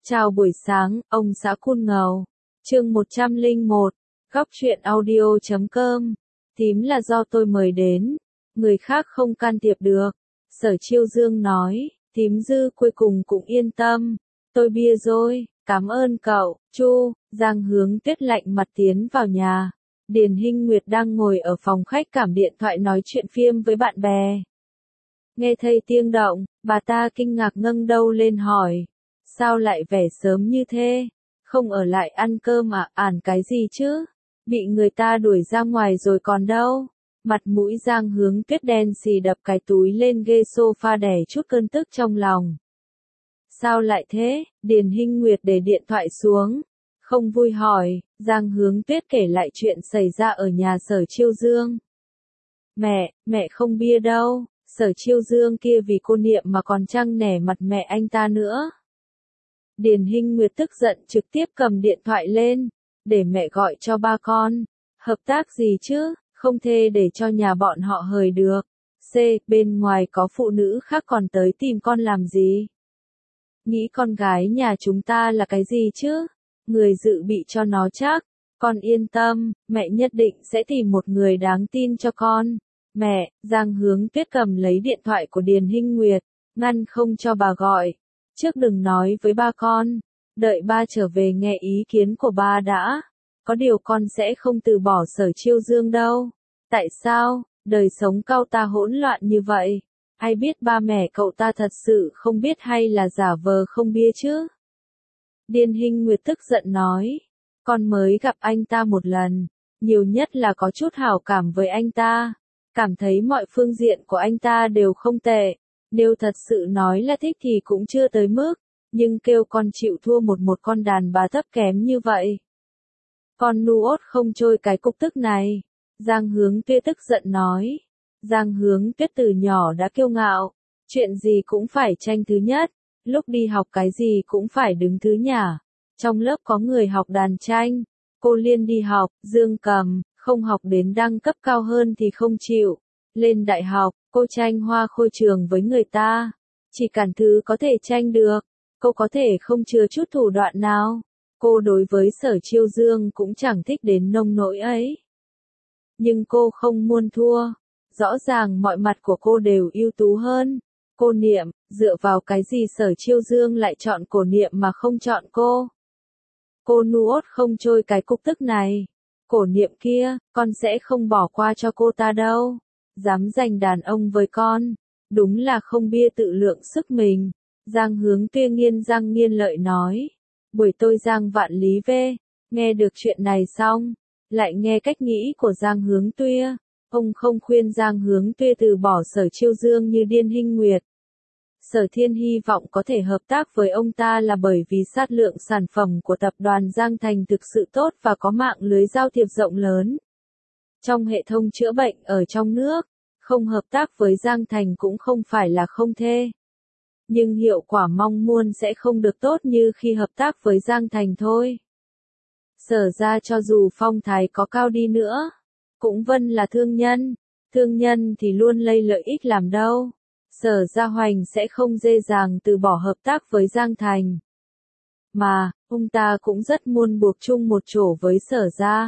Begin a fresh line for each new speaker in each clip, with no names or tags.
Chào buổi sáng, ông xã Cun Ngầu. Chương 101, góc truyện audio.com. Thím là do tôi mời đến, người khác không can thiệp được. Sở Chiêu Dương nói, thím Dư cuối cùng cũng yên tâm. Tôi bia rồi, cảm ơn cậu, Chu. Giang Hướng Tuyết lạnh mặt tiến vào nhà. Điền Hinh Nguyệt đang ngồi ở phòng khách cảm điện thoại nói chuyện phim với bạn bè. Nghe thấy tiếng động, bà ta kinh ngạc ngẩng đầu lên hỏi. Sao lại vẻ sớm như thế? Không ở lại ăn cơm à? Ản cái gì chứ? Bị người ta đuổi ra ngoài rồi còn đâu? Mặt mũi Giang Hướng Tuyết đen xì đập cái túi lên ghế sofa đè chút cơn tức trong lòng. Sao lại thế? Điền Hinh Nguyệt để điện thoại xuống. Không vui hỏi, Giang Hướng Tuyết kể lại chuyện xảy ra ở nhà Sở Chiêu Dương. Mẹ không bia đâu, Sở Chiêu Dương kia vì cô Niệm mà còn trăng nể mặt mẹ anh ta nữa. Điền Hinh Nguyệt tức giận trực tiếp cầm điện thoại lên, để mẹ gọi cho ba con. Hợp tác gì chứ, không thể để cho nhà bọn họ hời được. Bên ngoài có phụ nữ khác còn tới tìm con làm gì? Nghĩ con gái nhà chúng ta là cái gì chứ? Người dự bị cho nó chắc. Con yên tâm, mẹ nhất định sẽ tìm một người đáng tin cho con. Mẹ, Giang Hướng Tuyết cầm lấy điện thoại của Điền Hinh Nguyệt, ngăn không cho bà gọi. Trước đừng nói với ba con, đợi ba trở về nghe ý kiến của ba đã. Có điều con sẽ không từ bỏ Sở Chiêu Dương đâu. Tại sao, đời sống cậu ta hỗn loạn như vậy? Ai biết ba mẹ cậu ta thật sự không biết hay là giả vờ không bia chứ? Điền Hinh Nguyệt tức giận nói, con mới gặp anh ta một lần, nhiều nhất là có chút hảo cảm với anh ta. Cảm thấy mọi phương diện của anh ta đều không tệ. Nếu thật sự nói là thích thì cũng chưa tới mức, nhưng kêu con chịu thua một con đàn bà thấp kém như vậy. Con nuốt không trôi cái cục tức này. Giang Hướng Tuyết tức giận nói. Giang Hướng Tuyết từ nhỏ đã kiêu ngạo, chuyện gì cũng phải tranh thứ nhất, lúc đi học cái gì cũng phải đứng thứ nhả. Trong lớp có người học đàn tranh, cô Liên đi học, dương cầm, không học đến đẳng cấp cao hơn thì không chịu. Lên đại học, cô tranh hoa khôi trường với người ta. Chỉ cần thứ có thể tranh được, cô có thể không chừa chút thủ đoạn nào. Cô đối với Sở Chiêu Dương cũng chẳng thích đến nông nỗi ấy. Nhưng cô không muốn thua. Rõ ràng mọi mặt của cô đều ưu tú hơn. Cô Niệm, dựa vào cái gì Sở Chiêu Dương lại chọn cô Niệm mà không chọn cô? Cô nuốt không trôi cái cục tức này. Cổ Niệm kia, con sẽ không bỏ qua cho cô ta đâu. Dám giành đàn ông với con, đúng là không bia tự lượng sức mình. Giang Hướng Tuyết nghiến răng nghiến lợi nói. Buổi tối Giang Vạn Lý về, nghe được chuyện này xong, lại nghe cách nghĩ của Giang Hướng Tuyết. Ông không khuyên Giang Hướng Tuyết từ bỏ Sở Chiêu Dương như Điền Hinh Nguyệt. Sở Thiên hy vọng có thể hợp tác với ông ta là bởi vì sát lượng sản phẩm của tập đoàn Giang Thành thực sự tốt và có mạng lưới giao thiệp rộng lớn. Trong hệ thống chữa bệnh ở trong nước, không hợp tác với Giang Thành cũng không phải là không thể. Nhưng hiệu quả mong muốn sẽ không được tốt như khi hợp tác với Giang Thành thôi. Sở ra cho dù phong thái có cao đi nữa, cũng vẫn là thương nhân thì luôn lấy lợi ích làm đâu. Sở Gia Hoành sẽ không dễ dàng từ bỏ hợp tác với Giang Thành. Mà, ông ta cũng rất muốn buộc chung một chỗ với Sở Gia.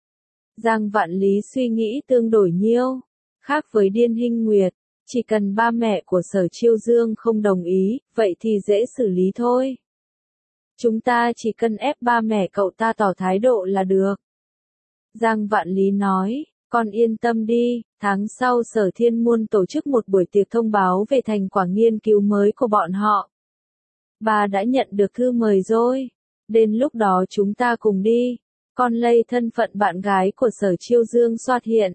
Giang Vạn Lý suy nghĩ tương đối nhiều. Khác với Điền Hinh Nguyệt, chỉ cần ba mẹ của Sở Chiêu Dương không đồng ý, vậy thì dễ xử lý thôi. Chúng ta chỉ cần ép ba mẹ cậu ta tỏ thái độ là được. Giang Vạn Lý nói, con yên tâm đi, tháng sau Sở Thiên Muôn tổ chức một buổi tiệc thông báo về thành quả nghiên cứu mới của bọn họ. Bà đã nhận được thư mời rồi, đến lúc đó chúng ta cùng đi. Con lấy thân phận bạn gái của Sở Chiêu Dương xuất hiện.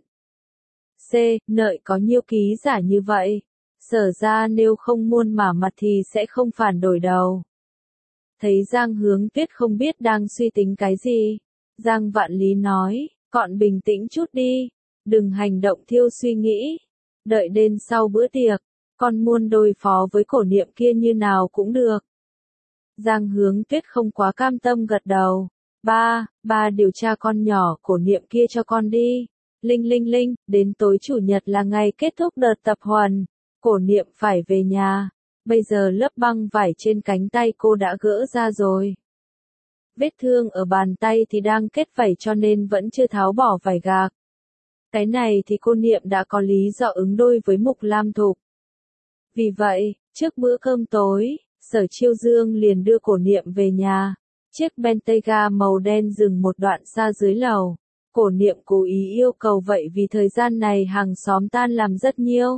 Nợi có nhiều ký giả như vậy. Sở ra nếu không muôn mả mặt thì sẽ không phản đổi đầu. Thấy Giang Hướng Tuyết không biết đang suy tính cái gì. Giang Vạn Lý nói, con bình tĩnh chút đi. Đừng hành động thiếu suy nghĩ. Đợi đến sau bữa tiệc, con muốn đối phó với cổ Niệm kia như nào cũng được. Giang Hướng Tuyết không quá cam tâm gật đầu. Ba điều tra con nhỏ cổ Niệm kia cho con đi. Linh, đến tối chủ nhật là ngày kết thúc đợt tập huấn. Cổ Niệm phải về nhà. Bây giờ lớp băng vải trên cánh tay cô đã gỡ ra rồi. Vết thương ở bàn tay thì đang kết vảy cho nên vẫn chưa tháo bỏ vải gạc. Cái này thì cô Niệm đã có lý do ứng đôi với Mục Lam Thục. Vì vậy, trước bữa cơm tối, Sở Chiêu Dương liền đưa Cổ Niệm về nhà. Chiếc Bentayga màu đen dừng một đoạn xa dưới lầu. Cổ Niệm cố ý yêu cầu vậy vì thời gian này hàng xóm tan làm rất nhiều.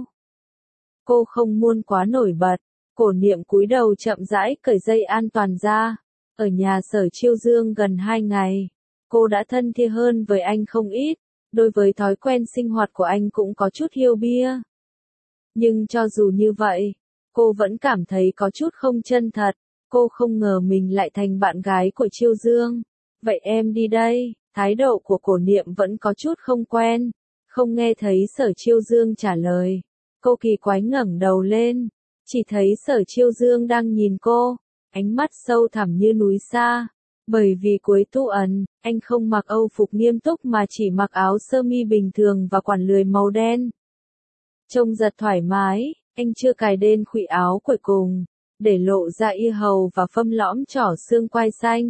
Cô không muốn quá nổi bật. Cổ Niệm cúi đầu chậm rãi cởi dây an toàn ra. Ở nhà Sở Chiêu Dương gần 2 ngày, cô đã thân thiết hơn với anh không ít. Đối với thói quen sinh hoạt của anh cũng có chút hiêu bia. Nhưng cho dù như vậy, cô vẫn cảm thấy có chút không chân thật. Cô không ngờ mình lại thành bạn gái của Chiêu Dương. Vậy em đi đây. Thái độ của Cổ Niệm vẫn có chút không quen. Không nghe thấy Sở Chiêu Dương trả lời. Cô kỳ quái ngẩng đầu lên. Chỉ thấy Sở Chiêu Dương đang nhìn cô. Ánh mắt sâu thẳm như núi xa. Bởi vì cuối tuần, anh không mặc Âu phục nghiêm túc mà chỉ mặc áo sơ mi bình thường và quần lười màu đen. Trông rất thoải mái, anh chưa cài đên khuỷu áo cuối cùng, để lộ ra yết hầu và phâm lõm trỏ xương quai xanh.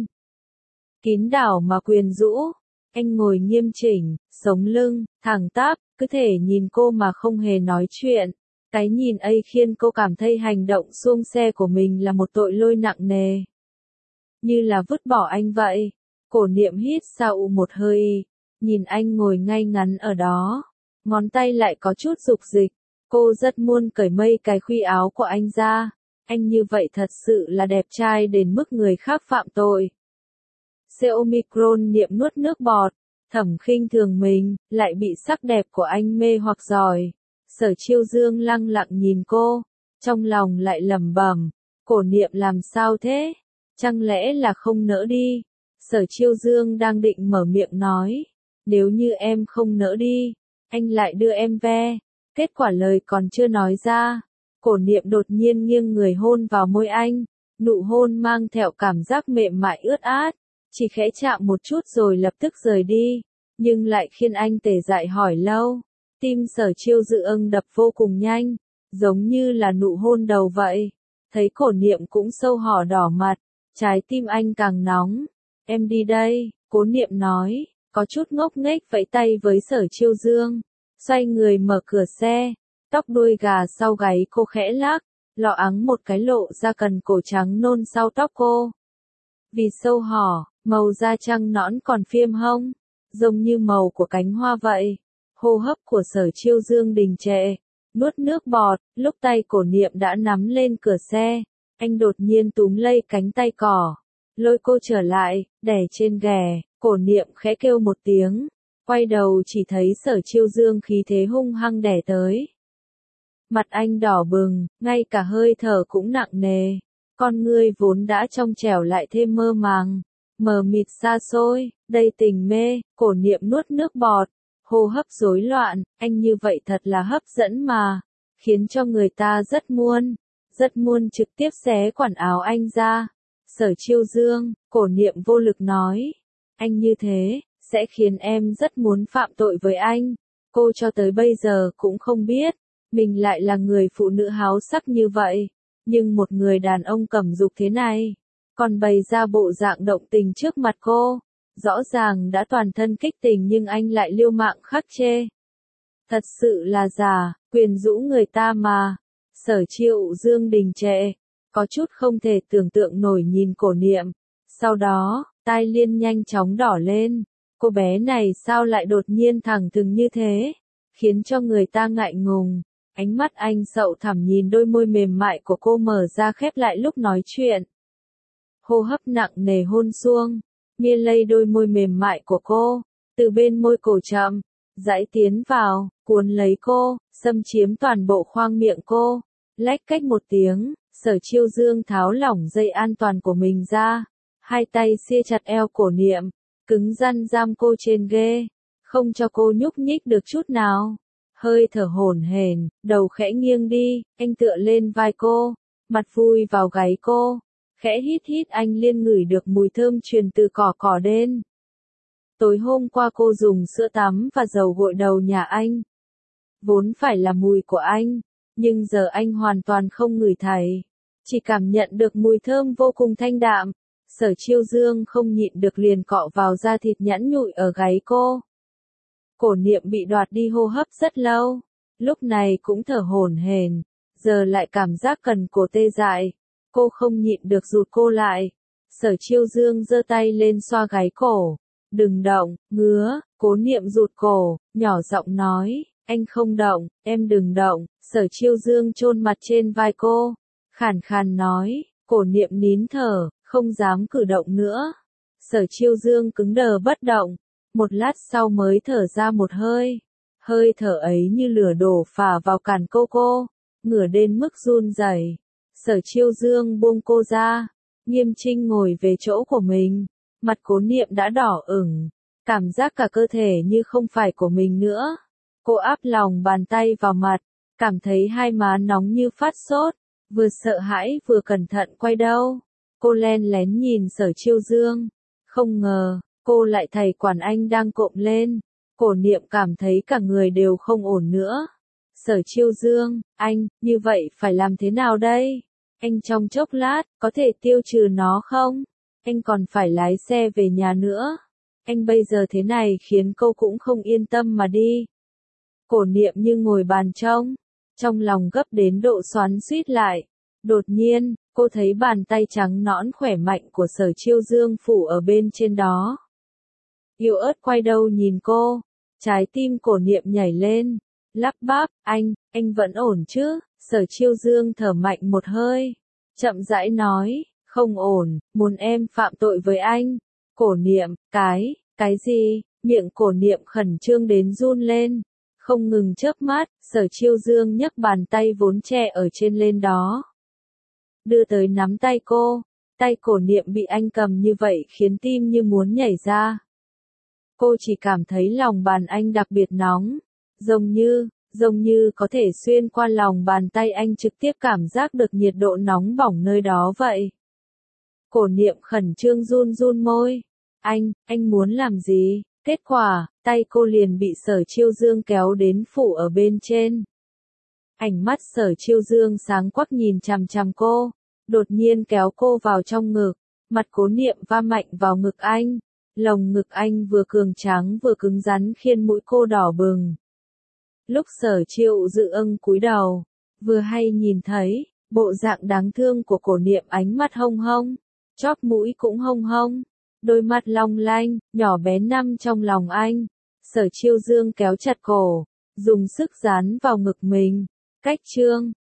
Kín đảo mà quyến rũ, anh ngồi nghiêm chỉnh, sống lưng, thẳng tắp, cứ thể nhìn cô mà không hề nói chuyện. Cái nhìn ấy khiến cô cảm thấy hành động xuông xe của mình là một tội lỗi nặng nề. Như là vứt bỏ anh vậy. Cổ Niệm hít sâu một hơi, nhìn anh ngồi ngay ngắn ở đó. Ngón tay lại có chút dục dịch. Cô rất muốn cởi mây cái khuy áo của anh ra. Anh như vậy thật sự là đẹp trai đến mức người khác phạm tội. Xe Omicron Niệm nuốt nước bọt. Thẩm khinh thường mình, lại bị sắc đẹp của anh mê hoặc rồi. Sở Chiêu Dương lăng lặng nhìn cô. Trong lòng lại lẩm bẩm. Cổ Niệm làm sao thế? Chẳng lẽ là không nỡ đi? Sở Chiêu Dương đang định mở miệng nói. Nếu như em không nỡ đi, anh lại đưa em về. Kết quả lời còn chưa nói ra. Cổ Niệm đột nhiên nghiêng người hôn vào môi anh. Nụ hôn mang theo cảm giác mềm mại ướt át. Chỉ khẽ chạm một chút rồi lập tức rời đi. Nhưng lại khiến anh tê dại hỏi lâu. Tim Sở Chiêu Dương đập vô cùng nhanh. Giống như là nụ hôn đầu vậy. Thấy Cổ Niệm cũng sâu hỏ đỏ mặt. Trái tim anh càng nóng. Em đi đây, Cố Niệm nói, có chút ngốc nghếch vẫy tay với Sở Chiêu Dương. Xoay người mở cửa xe, tóc đuôi gà sau gáy cô khẽ lắc, lọ ắng một cái lộ ra cần cổ trắng nôn sau tóc cô. Vì sâu hỏ, màu da trăng nõn còn phiêm hông, giống như màu của cánh hoa vậy. Hô hấp của Sở Chiêu Dương đình trệ, nuốt nước bọt, lúc tay Cổ Niệm đã nắm lên cửa xe. Anh đột nhiên túm lấy cánh tay cỏ, lôi cô trở lại, đè trên ghè. Cổ Niệm khẽ kêu một tiếng, quay đầu chỉ thấy Sở Chiêu Dương khí thế hung hăng đè tới. Mặt anh đỏ bừng, ngay cả hơi thở cũng nặng nề, con ngươi vốn đã trong trẻo lại thêm mơ màng, mờ mịt xa xôi, đầy tình mê. Cổ Niệm nuốt nước bọt, hô hấp rối loạn, anh như vậy thật là hấp dẫn mà, khiến cho người ta rất muốn trực tiếp xé quần áo anh ra. Sở Chiêu Dương, Cổ Niệm vô lực nói, anh như thế, sẽ khiến em rất muốn phạm tội với anh. Cô cho tới bây giờ cũng không biết, mình lại là người phụ nữ háo sắc như vậy. Nhưng một người đàn ông cẩm dục thế này, còn bày ra bộ dạng động tình trước mặt cô. Rõ ràng đã toàn thân kích tình nhưng anh lại liêu mạng khắc chê. Thật sự là giả, quyền rũ người ta mà. Sở Chiêu Dương đình trệ, có chút không thể tưởng tượng nổi nhìn Cổ Niệm. Sau đó, tai Liên nhanh chóng đỏ lên. Cô bé này sao lại đột nhiên thẳng thừng như thế, khiến cho người ta ngại ngùng. Ánh mắt anh sâu thẳm nhìn đôi môi mềm mại của cô mở ra khép lại lúc nói chuyện. Hô hấp nặng nề hôn xuông, mia lây đôi môi mềm mại của cô, từ bên môi cổ chậm, dãy tiến vào, cuốn lấy cô, xâm chiếm toàn bộ khoang miệng cô. Lách cách một tiếng, Sở Chiêu Dương tháo lỏng dây an toàn của mình ra, hai tay siết chặt eo Cổ Niệm, cứng rắn giam cô trên ghế, không cho cô nhúc nhích được chút nào. Hơi thở hổn hển, đầu khẽ nghiêng đi, anh tựa lên vai cô, mặt vùi vào gáy cô, khẽ hít anh Liên ngửi được mùi thơm truyền từ cỏ đen. Tối hôm qua cô dùng sữa tắm và dầu gội đầu nhà anh. Vốn phải là mùi của anh, nhưng giờ anh hoàn toàn không ngửi thấy. chỉ cảm nhận được mùi thơm vô cùng thanh đạm. Sở Chiêu Dương không nhịn được liền cọ vào da thịt nhẵn nhụi ở gáy cô. Cổ Niệm bị đoạt đi hô hấp rất lâu, lúc này cũng thở hổn hển, giờ lại cảm giác cần cổ tê dại. Cô không nhịn được rụt cô lại. Sở Chiêu Dương giơ tay lên xoa gáy cổ. Đừng động, ngứa. Cố Niệm rụt cổ, nhỏ giọng nói, anh không động, em đừng động. Sở Chiêu Dương chôn mặt trên vai cô, khàn khàn nói. Cổ Niệm nín thở, không dám cử động nữa. Sở Chiêu Dương cứng đờ bất động, một lát sau mới thở ra một hơi. Hơi thở ấy như lửa đổ phả vào càn cô, ngửa đến mức run rẩy. Sở Chiêu Dương buông cô ra, nghiêm chỉnh ngồi về chỗ của mình. Mặt Cố Niệm đã đỏ ửng, cảm giác cả cơ thể như không phải của mình nữa. Cô áp lòng bàn tay vào mặt, cảm thấy hai má nóng như phát sốt, vừa sợ hãi vừa cẩn thận quay đầu. Cô len lén nhìn Sở Chiêu Dương, không ngờ, cô lại thấy Quản Anh đang cộm lên. Cổ Niệm cảm thấy cả người đều không ổn nữa. Sở Chiêu Dương, anh, như vậy phải làm thế nào đây? Anh trong chốc lát, có thể tiêu trừ nó không? Anh còn phải lái xe về nhà nữa. Anh bây giờ thế này khiến cô cũng không yên tâm mà đi. Cổ Niệm như ngồi bàn trông, trong lòng gấp đến độ xoắn xuýt lại. Đột nhiên, cô thấy bàn tay trắng nõn khỏe mạnh của Sở Chiêu Dương phủ ở bên trên đó. Yếu ớt quay đầu nhìn cô, trái tim Cổ Niệm nhảy lên, lắp bắp, anh vẫn ổn chứ? Sở Chiêu Dương thở mạnh một hơi, chậm rãi nói, không ổn, muốn em phạm tội với anh. Cổ Niệm, cái gì? Miệng Cổ Niệm khẩn trương đến run lên, không ngừng chớp mắt. Sở Chiêu Dương nhấc bàn tay vốn che ở trên lên đó, đưa tới nắm tay cô. Tay Cổ Niệm bị anh cầm như vậy khiến tim như muốn nhảy ra. Cô chỉ cảm thấy lòng bàn anh đặc biệt nóng, giống như có thể xuyên qua lòng bàn tay anh trực tiếp cảm giác được nhiệt độ nóng bỏng nơi đó vậy. Cổ Niệm khẩn trương run run môi. Anh muốn làm gì? Kết quả, tay cô liền bị Sở Chiêu Dương kéo đến phủ ở bên trên. Ánh mắt Sở Chiêu Dương sáng quắc nhìn chằm chằm cô, đột nhiên kéo cô vào trong ngực, mặt Cố Niệm va mạnh vào ngực anh. Lồng ngực anh vừa cường tráng vừa cứng rắn khiến mũi cô đỏ bừng. Lúc Sở Chiêu Dương cúi đầu, vừa hay nhìn thấy bộ dạng đáng thương của Cổ Niệm, ánh mắt hông hông, chóp mũi cũng hông hông, đôi mắt long lanh, nhỏ bé nằm trong lòng anh. Sở Chiêu Dương kéo chặt cổ, dùng sức dán vào ngực mình. Cách chương